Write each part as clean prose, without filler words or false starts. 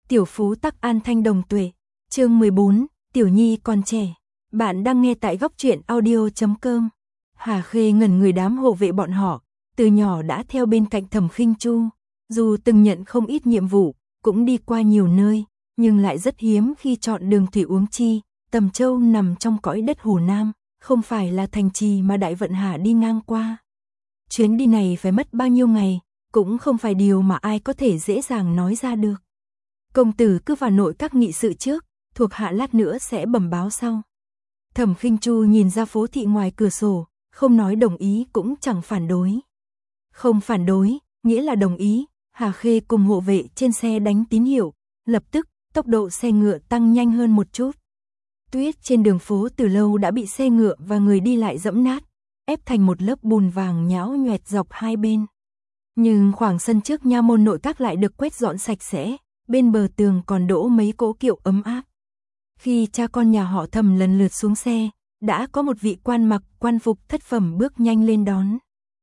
Tiểu phú tắc an thanh đồng tuệ. Chương 14, Tiểu Nhi còn trẻ. Bạn đang nghe tại góc truyện audio.com. Hà Khê ngẩn người, đám hộ vệ bọn họ, từ nhỏ đã theo bên cạnh Thẩm Khinh Chu, dù từng nhận không ít nhiệm vụ, cũng đi qua nhiều nơi, nhưng lại rất hiếm khi chọn đường thủy uống chi. Tầm Châu nằm trong cõi đất Hồ Nam, không phải là thành trì mà Đại Vận Hà đi ngang qua. Chuyến đi này phải mất bao nhiêu ngày, cũng không phải điều mà ai có thể dễ dàng nói ra được. Công tử cứ vào nội các nghị sự trước, thuộc hạ lát nữa sẽ bẩm báo sau. Thẩm Khinh Chu nhìn ra phố thị ngoài cửa sổ, không nói đồng ý cũng chẳng phản đối. Không phản đối, nghĩa là đồng ý. Hà Khê cùng hộ vệ trên xe đánh tín hiệu, lập tức tốc độ xe ngựa tăng nhanh hơn một chút. Tuyết trên đường phố từ lâu đã bị xe ngựa và người đi lại dẫm nát, ép thành một lớp bùn vàng nhão nhoẹt dọc hai bên. Nhưng khoảng sân trước nha môn nội các lại được quét dọn sạch sẽ, bên bờ tường còn đỗ mấy cỗ kiệu ấm áp. Khi cha con nhà họ Thẩm lần lượt xuống xe, đã có một vị quan mặc quan phục thất phẩm bước nhanh lên đón.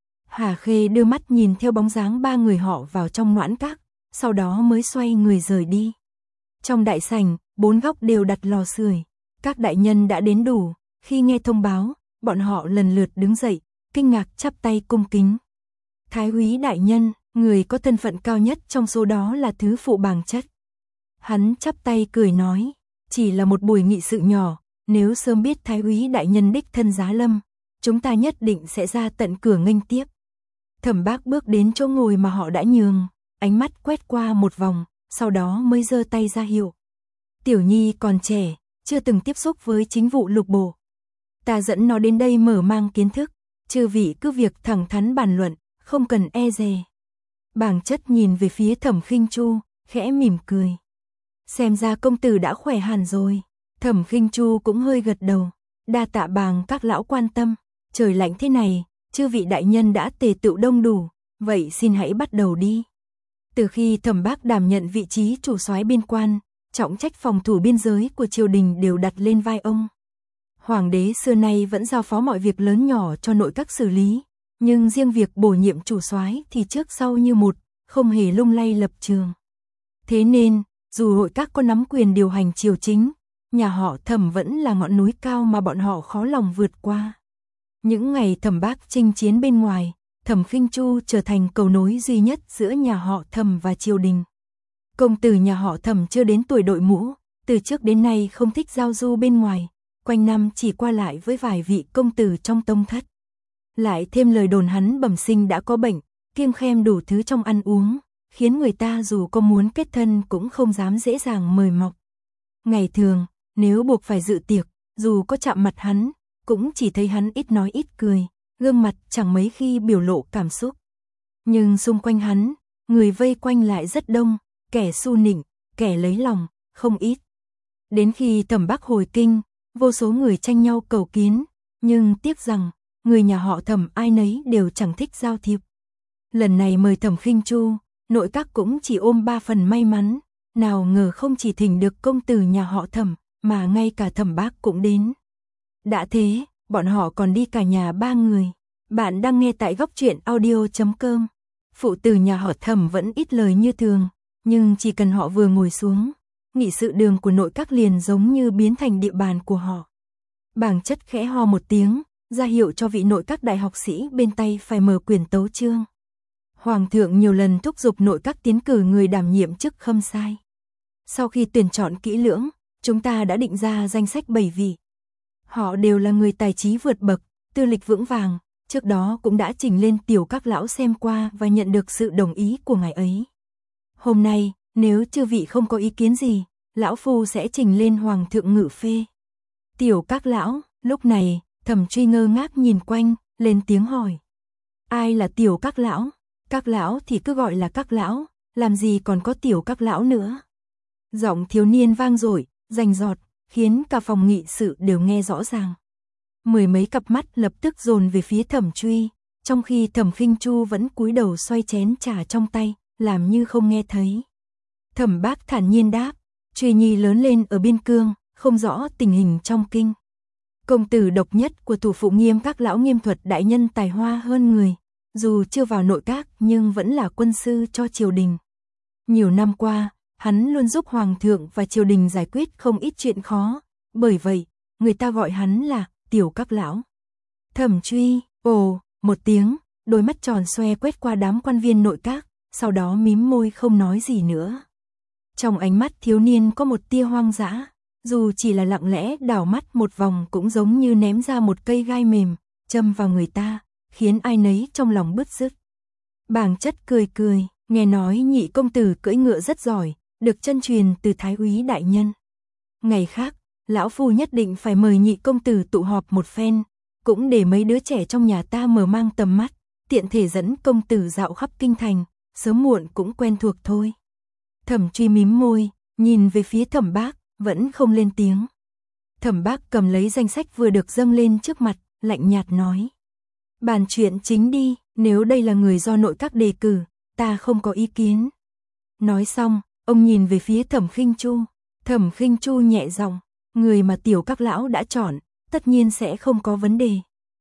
Hà Khê đưa mắt nhìn theo bóng dáng ba người họ vào trong noãn các, sau đó mới xoay người rời đi. Trong đại sảnh, bốn góc đều đặt lò sưởi. Các đại nhân đã đến đủ, khi nghe thông báo, bọn họ lần lượt đứng dậy, kinh ngạc chắp tay cung kính. Thái úy đại nhân, người có thân phận cao nhất trong số đó là thứ phụ bàng chất. Hắn chắp tay cười nói, chỉ là một buổi nghị sự nhỏ, nếu sớm biết thái úy đại nhân đích thân giá lâm, chúng ta nhất định sẽ ra tận cửa nghênh tiếp. Thẩm Bác bước đến chỗ ngồi mà họ đã nhường, ánh mắt quét qua một vòng, sau đó mới giơ tay ra hiệu. Tiểu Nhi còn trẻ, chưa từng tiếp xúc với chính vụ lục bộ. Ta dẫn nó đến đây mở mang kiến thức, chư vị cứ việc thẳng thắn bàn luận, không cần e dè. Bàng chất nhìn về phía Thẩm Khinh Chu, khẽ mỉm cười. Xem ra công tử đã khỏe hẳn rồi. Thẩm Khinh Chu cũng hơi gật đầu. Đa tạ bàng các lão quan tâm. Trời lạnh thế này, chư vị đại nhân đã tề tựu đông đủ, vậy xin hãy bắt đầu đi. Từ khi Thẩm Bác đảm nhận vị trí chủ soái biên quan, trọng trách phòng thủ biên giới của triều đình đều đặt lên vai ông. Hoàng đế xưa nay vẫn giao phó mọi việc lớn nhỏ cho nội các xử lý, nhưng riêng việc bổ nhiệm chủ soái thì trước sau như một, không hề lung lay lập trường. Thế nên, dù nội các có nắm quyền điều hành triều chính, nhà họ Thẩm vẫn là ngọn núi cao mà bọn họ khó lòng vượt qua. Những ngày Thẩm Bác chinh chiến bên ngoài, Thẩm Khinh Chu trở thành cầu nối duy nhất giữa nhà họ Thẩm và triều đình. Công tử nhà họ Thẩm chưa đến tuổi đội mũ, từ trước đến nay không thích giao du bên ngoài, quanh năm chỉ qua lại với vài vị công tử trong tông thất. Lại thêm lời đồn hắn bẩm sinh đã có bệnh, kiêng khem đủ thứ trong ăn uống, khiến người ta dù có muốn kết thân cũng không dám dễ dàng mời mọc. Ngày thường, nếu buộc phải dự tiệc, dù có chạm mặt hắn, cũng chỉ thấy hắn ít nói ít cười, gương mặt chẳng mấy khi biểu lộ cảm xúc. Nhưng xung quanh hắn, người vây quanh lại rất đông, kẻ su nịnh, kẻ lấy lòng, không ít. Đến khi Thẩm Bác hồi kinh, vô số người tranh nhau cầu kiến, nhưng tiếc rằng, người nhà họ Thẩm ai nấy đều chẳng thích giao thiệp. Lần này mời Thẩm Khinh Chu, nội các cũng chỉ ôm 3 phần may mắn, nào ngờ không chỉ thỉnh được công tử nhà họ Thẩm, mà ngay cả Thẩm Bác cũng đến. Đã thế, bọn họ còn đi cả nhà 3 người. Bạn đang nghe tại góc truyện audio.com. Phụ tử nhà họ Thẩm vẫn ít lời như thường, nhưng chỉ cần họ vừa ngồi xuống, nghị sự đường của nội các liền giống như biến thành địa bàn của họ. Bàng chất khẽ ho một tiếng, ra hiệu cho vị nội các đại học sĩ bên tay phải mở quyển tấu chương. Hoàng thượng nhiều lần thúc giục nội các tiến cử người đảm nhiệm chức khâm sai. Sau khi tuyển chọn kỹ lưỡng, chúng ta đã định ra danh sách 7 vị. Họ đều là người tài trí vượt bậc, tư lịch vững vàng, trước đó cũng đã trình lên tiểu các lão xem qua và nhận được sự đồng ý của ngài ấy. Hôm nay, nếu chư vị không có ý kiến gì, lão phu sẽ trình lên hoàng thượng ngự phê. Tiểu các lão, lúc này, Thẩm Truy ngơ ngác nhìn quanh, lên tiếng hỏi. Ai là tiểu các lão? Các lão thì cứ gọi là các lão, làm gì còn có tiểu các lão nữa. Giọng thiếu niên vang dội, rành rọt, khiến cả phòng nghị sự đều nghe rõ ràng. Mười mấy cặp mắt lập tức dồn về phía Thẩm Truy, trong khi Thẩm Khinh Chu vẫn cúi đầu xoay chén trà trong tay, làm như không nghe thấy. Thẩm Bác thản nhiên đáp, Truy Nhi lớn lên ở biên cương, không rõ tình hình trong kinh. Công tử độc nhất của thủ phụ Nghiêm các lão Nghiêm Thuật đại nhân tài hoa hơn người, dù chưa vào nội các nhưng vẫn là quân sư cho triều đình. Nhiều năm qua, hắn luôn giúp hoàng thượng và triều đình giải quyết không ít chuyện khó, bởi vậy, người ta gọi hắn là Tiểu Các Lão. Thẩm Truy, ồ, một tiếng, đôi mắt tròn xoe quét qua đám quan viên nội các, sau đó mím môi không nói gì nữa. Trong ánh mắt thiếu niên có một tia hoang dã, dù chỉ là lặng lẽ đảo mắt một vòng cũng giống như ném ra một cây gai mềm, châm vào người ta, khiến ai nấy trong lòng bứt rứt. Bàng Chất cười cười, nghe nói nhị công tử cưỡi ngựa rất giỏi, được chân truyền từ thái úy đại nhân. Ngày khác, lão phu nhất định phải mời nhị công tử tụ họp một phen, cũng để mấy đứa trẻ trong nhà ta mở mang tầm mắt, tiện thể dẫn công tử dạo khắp kinh thành, sớm muộn cũng quen thuộc thôi. Thẩm Truy mím môi, nhìn về phía Thẩm Bác, vẫn không lên tiếng. Thẩm Bác cầm lấy danh sách vừa được dâng lên trước mặt, lạnh nhạt nói. Bàn chuyện chính đi, nếu đây là người do nội các đề cử, ta không có ý kiến. Nói xong, ông nhìn về phía Thẩm Khinh Chu. Thẩm Khinh Chu nhẹ giọng, người mà Tiểu Các Lão đã chọn, tất nhiên sẽ không có vấn đề.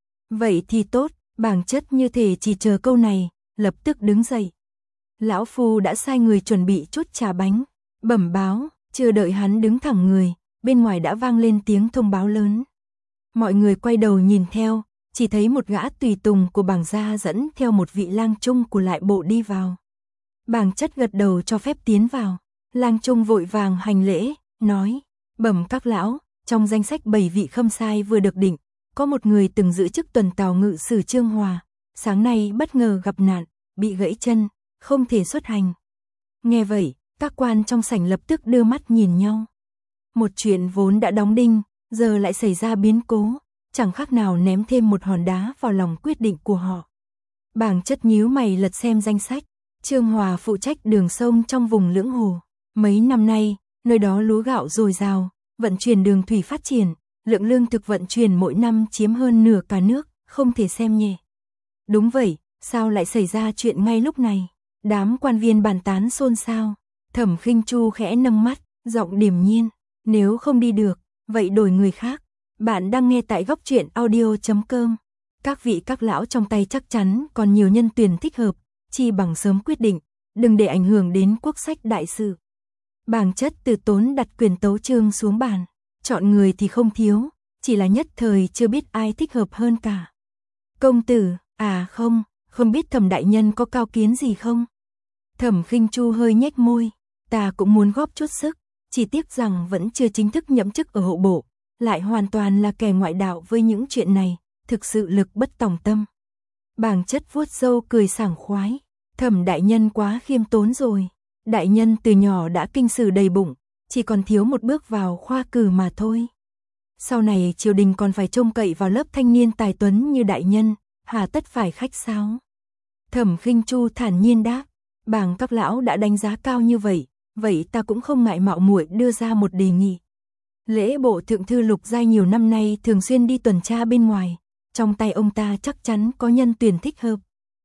Vậy thì tốt, Bàng Chất như thể chỉ chờ câu này, lập tức đứng dậy. Lão phu đã sai người chuẩn bị chút trà bánh, bẩm báo, chưa đợi hắn đứng thẳng người, bên ngoài đã vang lên tiếng thông báo lớn. Mọi người quay đầu nhìn theo, chỉ thấy một gã tùy tùng của Bàng gia dẫn theo một vị lang trung của lại bộ đi vào. Bàng Chất gật đầu cho phép tiến vào, lang trung vội vàng hành lễ, nói, bẩm các lão, trong danh sách 7 vị khâm sai vừa được định, có một người từng giữ chức tuần tào ngự sử Trương Hòa, sáng nay bất ngờ gặp nạn, bị gãy chân, không thể xuất hành. Nghe vậy, các quan trong sảnh lập tức đưa mắt nhìn nhau. Một chuyện vốn đã đóng đinh, giờ lại xảy ra biến cố, chẳng khác nào ném thêm một hòn đá vào lòng quyết định của họ. Bàng Chất nhíu mày lật xem danh sách, Trương Hòa phụ trách đường sông trong vùng Lưỡng Hồ. Mấy năm nay, nơi đó lúa gạo dồi dào, vận chuyển đường thủy phát triển, lượng lương thực vận chuyển mỗi năm chiếm hơn nửa cả nước, không thể xem nhẹ. Đúng vậy, sao lại xảy ra chuyện ngay lúc này? Đám quan viên bàn tán xôn xao. Thẩm Khinh Chu khẽ nâng mắt, giọng điềm nhiên, nếu không đi được, vậy đổi người khác. Bạn đang nghe tại góc truyện audio.com. Các vị các lão trong tay chắc chắn còn nhiều nhân tuyển thích hợp, chi bằng sớm quyết định, đừng để ảnh hưởng đến quốc sách đại sự. Bàng Chất từ tốn đặt quyền tấu chương xuống bàn, chọn người thì không thiếu, chỉ là nhất thời chưa biết ai thích hợp hơn cả. Công tử, à không biết Thẩm đại nhân có cao kiến gì không? Thẩm Khinh Chu hơi nhếch môi, ta cũng muốn góp chút sức, chỉ tiếc rằng vẫn chưa chính thức nhậm chức ở hộ bộ, lại hoàn toàn là kẻ ngoại đạo với những chuyện này, thực sự lực bất tòng tâm. Bàng Chất vuốt râu cười sảng khoái, Thẩm đại nhân quá khiêm tốn rồi, đại nhân từ nhỏ đã kinh sử đầy bụng, chỉ còn thiếu một bước vào khoa cử mà thôi. Sau này triều đình còn phải trông cậy vào lớp thanh niên tài tuấn như đại nhân, hà tất phải khách sáo. Thẩm Khinh Chu thản nhiên đáp, Bàng các lão đã đánh giá cao như vậy, vậy ta cũng không ngại mạo muội đưa ra một đề nghị. Lễ bộ thượng thư Lục Giai nhiều năm nay thường xuyên đi tuần tra bên ngoài, trong tay ông ta chắc chắn có nhân tuyển thích hợp.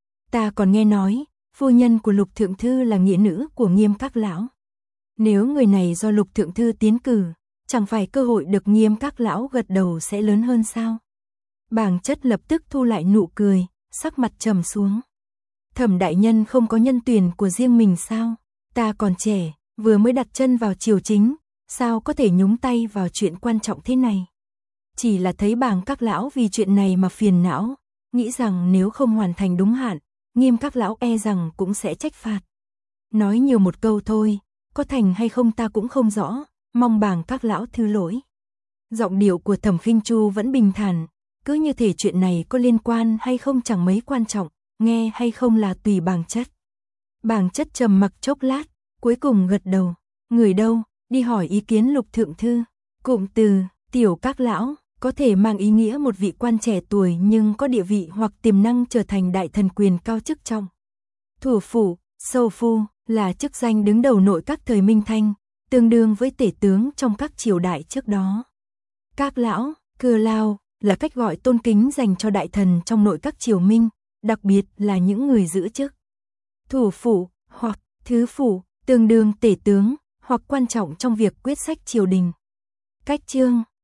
Ta còn nghe nói, phu nhân của Lục thượng thư là nghĩa nữ của Nghiêm các lão. Nếu người này do Lục thượng thư tiến cử, chẳng phải cơ hội được Nghiêm các lão gật đầu sẽ lớn hơn sao? Bàng Chất lập tức thu lại nụ cười, sắc mặt trầm xuống. Thẩm đại nhân không có nhân tuyển của riêng mình sao? Ta còn trẻ, vừa mới đặt chân vào triều chính, sao có thể nhúng tay vào chuyện quan trọng thế này? Chỉ là thấy Bàng các lão vì chuyện này mà phiền não, nghĩ rằng nếu không hoàn thành đúng hạn, Nghiêm các lão e rằng cũng sẽ trách phạt. Nói nhiều một câu thôi, có thành hay không ta cũng không rõ, mong Bàng các lão thứ lỗi. Giọng điệu của Thẩm Khinh Chu vẫn bình thản, cứ như thể chuyện này có liên quan hay không chẳng mấy quan trọng, nghe hay không là tùy Bàng Chất. Bàng Chất trầm mặc chốc lát, cuối cùng gật đầu, người đâu, đi hỏi ý kiến Lục thượng thư. Cụm từ Tiểu các lão có thể mang ý nghĩa một vị quan trẻ tuổi nhưng có địa vị hoặc tiềm năng trở thành đại thần quyền cao chức trọng. Thủ phủ, sâu phu là chức danh đứng đầu nội các thời Minh Thanh, tương đương với tể tướng trong các triều đại trước đó. Các lão, cơ lao là cách gọi tôn kính dành cho đại thần trong nội các triều Minh, đặc biệt là những người giữ chức thủ phủ hoặc thứ phủ, tương đương tể tướng hoặc quan trọng trong việc quyết sách triều đình. Cách chương